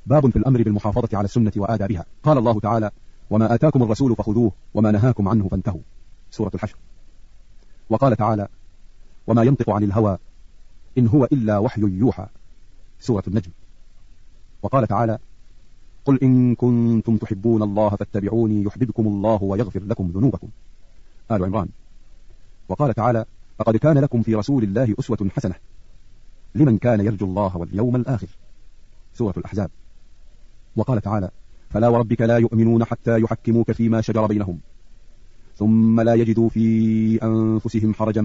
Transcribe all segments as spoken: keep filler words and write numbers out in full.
باب في الأمر بالمحافظة على السنة وآدابها. قال الله تعالى: وما آتاكم الرسول فخذوه وما نهاكم عنه فانتهوا، سورة الحشر. وقال تعالى: وما ينطق عن الهوى إن هو إلا وحي يوحى، سورة النجم. وقال تعالى: قل إن كنتم تحبون الله فاتبعوني يحببكم الله ويغفر لكم ذنوبكم، آل عمران. وقال تعالى: لقد كان لكم في رسول الله أسوة حسنة لمن كان يرجو الله واليوم الآخر، سورة الأحزاب. وقال تعالى: فلا وربك لا يؤمنون حتى يحكموك فيما شجر بينهم ثم لا يجدوا في أنفسهم حرجا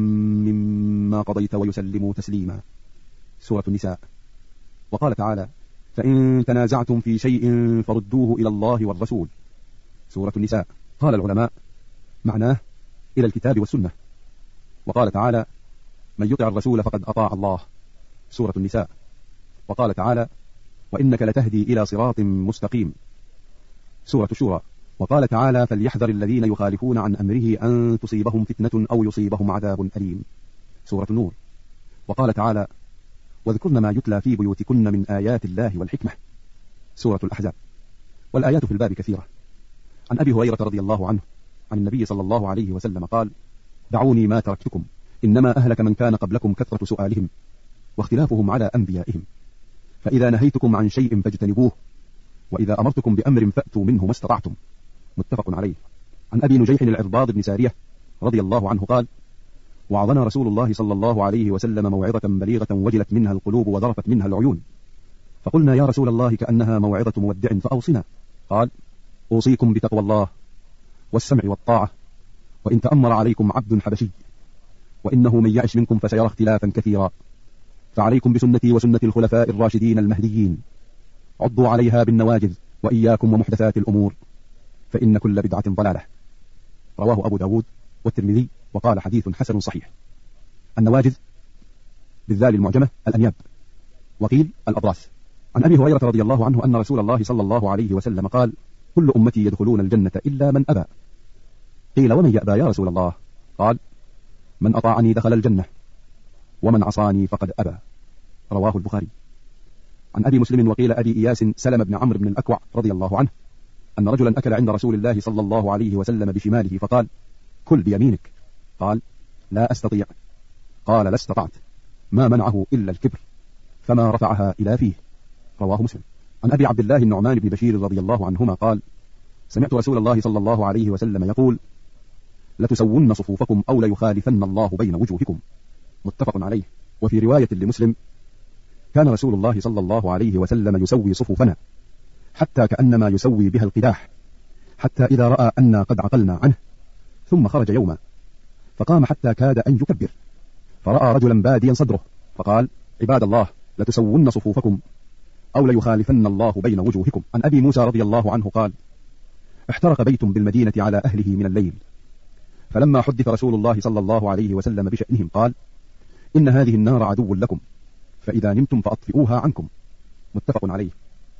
مما قضيت ويسلموا تسليما، سورة النساء. وقال تعالى: فإن تنازعتم في شيء فردوه إلى الله والرسول، سورة النساء. قال العلماء: معناه إلى الكتاب والسنة. وقال تعالى: من يطع الرسول فقد أطاع الله، سورة النساء. وقال تعالى: وإنك لتهدي إلى صراط مستقيم، سورة الشورى. وقال تعالى: فليحذر الذين يخالفون عن أمره أن تصيبهم فتنة أو يصيبهم عذاب أليم، سورة النور. وقال تعالى: واذكرن ما يتلى في بيوتكن من آيات الله والحكمة، سورة الأحزاب. والآيات في الباب كثيرة. عن أبي هريرة رضي الله عنه عن النبي صلى الله عليه وسلم قال: دعوني ما تركتكم إنما أهلك من كان قبلكم كثرة سؤالهم واختلافهم على أنبيائهم، فإذا نهيتكم عن شيء فاجتنبوه وإذا أمرتكم بأمر فأتوا منه ما استطعتم، متفق عليه. عن أبي نجيح العرباض بن سارية رضي الله عنه قال: وعظنا رسول الله صلى الله عليه وسلم موعظة بليغة وجلت منها القلوب وذرفت منها العيون، فقلنا يا رسول الله كأنها موعظة مودع فأوصنا. قال: أوصيكم بتقوى الله والسمع والطاعة وإن تأمر عليكم عبد حبشي، وإنه من يعش منكم فسيرى اختلافا كثيرا، فعليكم بسنتي وسنة الخلفاء الراشدين المهديين، عضوا عليها بالنواجذ وإياكم ومحدثات الأمور فإن كل بدعة ضلالة، رواه أبو داود والترمذي وقال حديث حسن صحيح. النواجذ بالذال المعجمة الأنياب، وقيل الأضراس. عن أبي هريرة رضي الله عنه أن رسول الله صلى الله عليه وسلم قال: كل أمتي يدخلون الجنة إلا من أبى. قيل: ومن يأبى يا رسول الله؟ قال: من أطاعني دخل الجنة ومن عصاني فقد أبى، رواه البخاري. عن أبي مسلم وقيل أبي إياس سلم بن عمرو بن الأكوع رضي الله عنه أن رجلا أكل عند رسول الله صلى الله عليه وسلم بشماله فقال: كل بيمينك. قال: لا أستطيع. قال: لا استطعت. ما منعه إلا الكبر، فما رفعها إلى فيه، رواه مسلم. عن أبي عبد الله النعمان بن بشير رضي الله عنهما قال: سمعت رسول الله صلى الله عليه وسلم يقول: لتسون صفوفكم أو ليخالفن الله بين وجوهكم، متفق عليه. وفي رواية لمسلم: كان رسول الله صلى الله عليه وسلم يسوي صفوفنا حتى كأنما يسوي بها القداح، حتى إذا رأى أن قد عقلنا عنه ثم خرج يوما فقام حتى كاد أن يكبر، فرأى رجلا باديا صدره فقال: عباد الله لتسون صفوفكم أو ليخالفن الله بين وجوهكم. عن أبي موسى رضي الله عنه قال: احترق بيت بالمدينة على أهله من الليل، فلما حدث رسول الله صلى الله عليه وسلم بشأنهم قال: إن هذه النار عدو لكم، فإذا نمتم فأطفئوها عنكم، متفق عليه.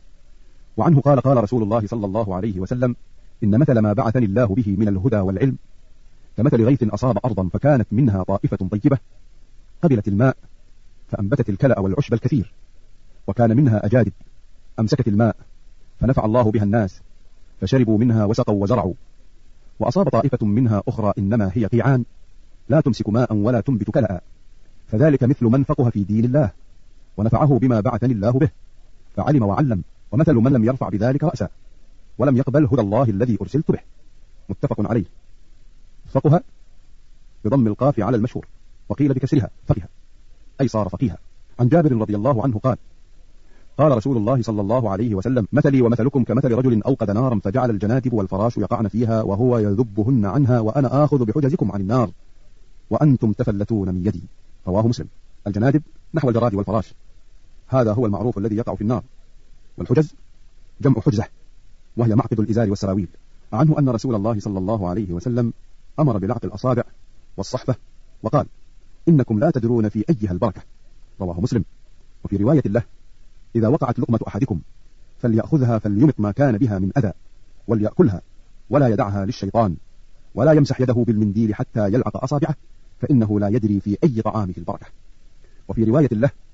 وعنه قال: قال رسول الله صلى الله عليه وسلم: إن مثل ما بعثني الله به من الهدى والعلم كمثل غيث أصاب أرضا فكانت منها طائفة طيبة قبلت الماء فأنبتت الكلأ والعشب الكثير، وكان منها أجادب أمسكت الماء فنفع الله بها الناس فشربوا منها وسقوا وزرعوا، وأصاب طائفة منها أخرى إنما هي قيعان لا تمسك ماء ولا تنبت كلأ، فذلك مثل من فقه في دين الله ونفعه بما بعثني الله به فعلم وعلم، ومثل من لم يرفع بذلك رأسا ولم يقبل هدى الله الذي أرسلت به، متفق عليه. فقه بضم القاف على المشهور، وقيل بكسرها فقه أي صار فقيها. عن جابر رضي الله عنه قال: قال رسول الله صلى الله عليه وسلم: مثلي ومثلكم كمثل رجل أوقد نارا فجعل الجنادب والفراش يقعن فيها وهو يذبهن عنها وأنا آخذ بحجزكم عن النار وأنتم تفلتون من يدي، رواه مسلم. الجنادب نحو الجراد والفراش، هذا هو المعروف الذي يقع في النار، والحجز جمع حجزة وهي معقد الإزار والسراويل. عنه أن رسول الله صلى الله عليه وسلم أمر بلعق الأصابع والصحفة وقال: إنكم لا تدرون في أيها البركة، رواه مسلم. وفي رواية له: إذا وقعت لقمة أحدكم فليأخذها فليمط ما كان بها من أذى وليأكلها ولا يدعها للشيطان ولا يمسح يده بالمنديل حتى يلعق أصابعه فإنه لا يدري في أي طعامه البركة. وفي رواية له: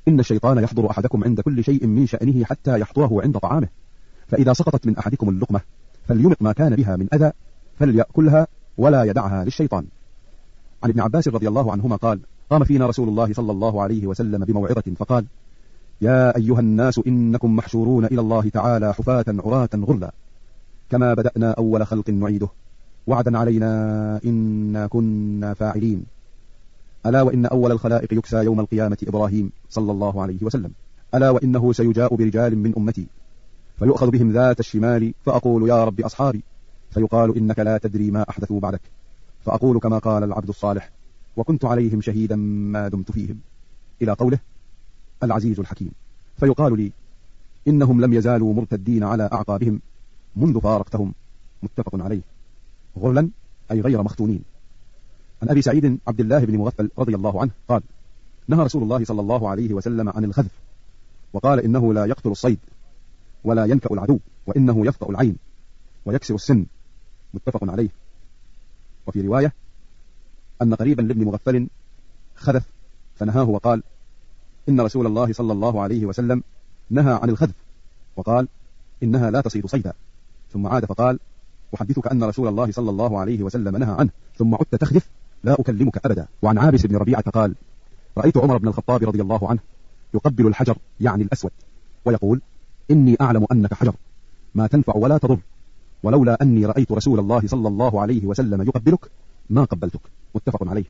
إن الشيطان يحضر أحدكم عند كل شيء من شأنه حتى يحضره عند طعامه، فإذا سقطت من أحدكم اللقمة فليمط ما كان بها من أذى فليأكلها ولا يدعها للشيطان. عن ابن عباس رضي الله عنهما قال: قام فينا رسول الله صلى الله عليه وسلم بموعظة فقال: يا أيها الناس إنكم محشورون إلى الله تعالى حفاة عراة غرلا، كما بدأنا أول خلق نعيده، وعدا علينا إنا كنا فاعلين. ألا وإن أول الخلائق يكسى يوم القيامة إبراهيم صلى الله عليه وسلم. ألا وإنه سيجاء برجال من أمتي فيؤخذ بهم ذات الشمال فأقول يا رب أصحابي، فيقال إنك لا تدري ما أحدثوا بعدك، فأقول كما قال العبد الصالح: وكنت عليهم شهيدا ما دمت فيهم، إلى قوله العزيز الحكيم. فيقال لي: إنهم لم يزالوا مرتدين على أعقابهم منذ فارقتهم، متفق عليه. غرلا أي غير مختونين. عن أبي سعيد عبد الله بن مغفل رضي الله عنه قال: نهى رسول الله صلى الله عليه وسلم عن الخذف، وقال إنه لا يقتل الصيد ولا ينكأ العدو، وإنه يفقأ العين ويكسر السن، متفق عليه. وفي رواية أن قريبا لابن مغفل خذف فنهاه وقال: إن رسول الله صلى الله عليه وسلم نهى عن الخذف، وقال إنها لا تصيد صيدا، ثم عاد فقال: أحدثك أن رسول الله صلى الله عليه وسلم نهى عنه، ثم عدت تخذف لا أكلمك أبدا. وعن عابس بن ربيعة قال: رأيت عمر بن الخطاب رضي الله عنه يقبل الحجر يعني الأسود ويقول: إني أعلم أنك حجر ما تنفع ولا تضر، ولولا أني رأيت رسول الله صلى الله عليه وسلم يقبلك ما قبلتك، متفق عليه.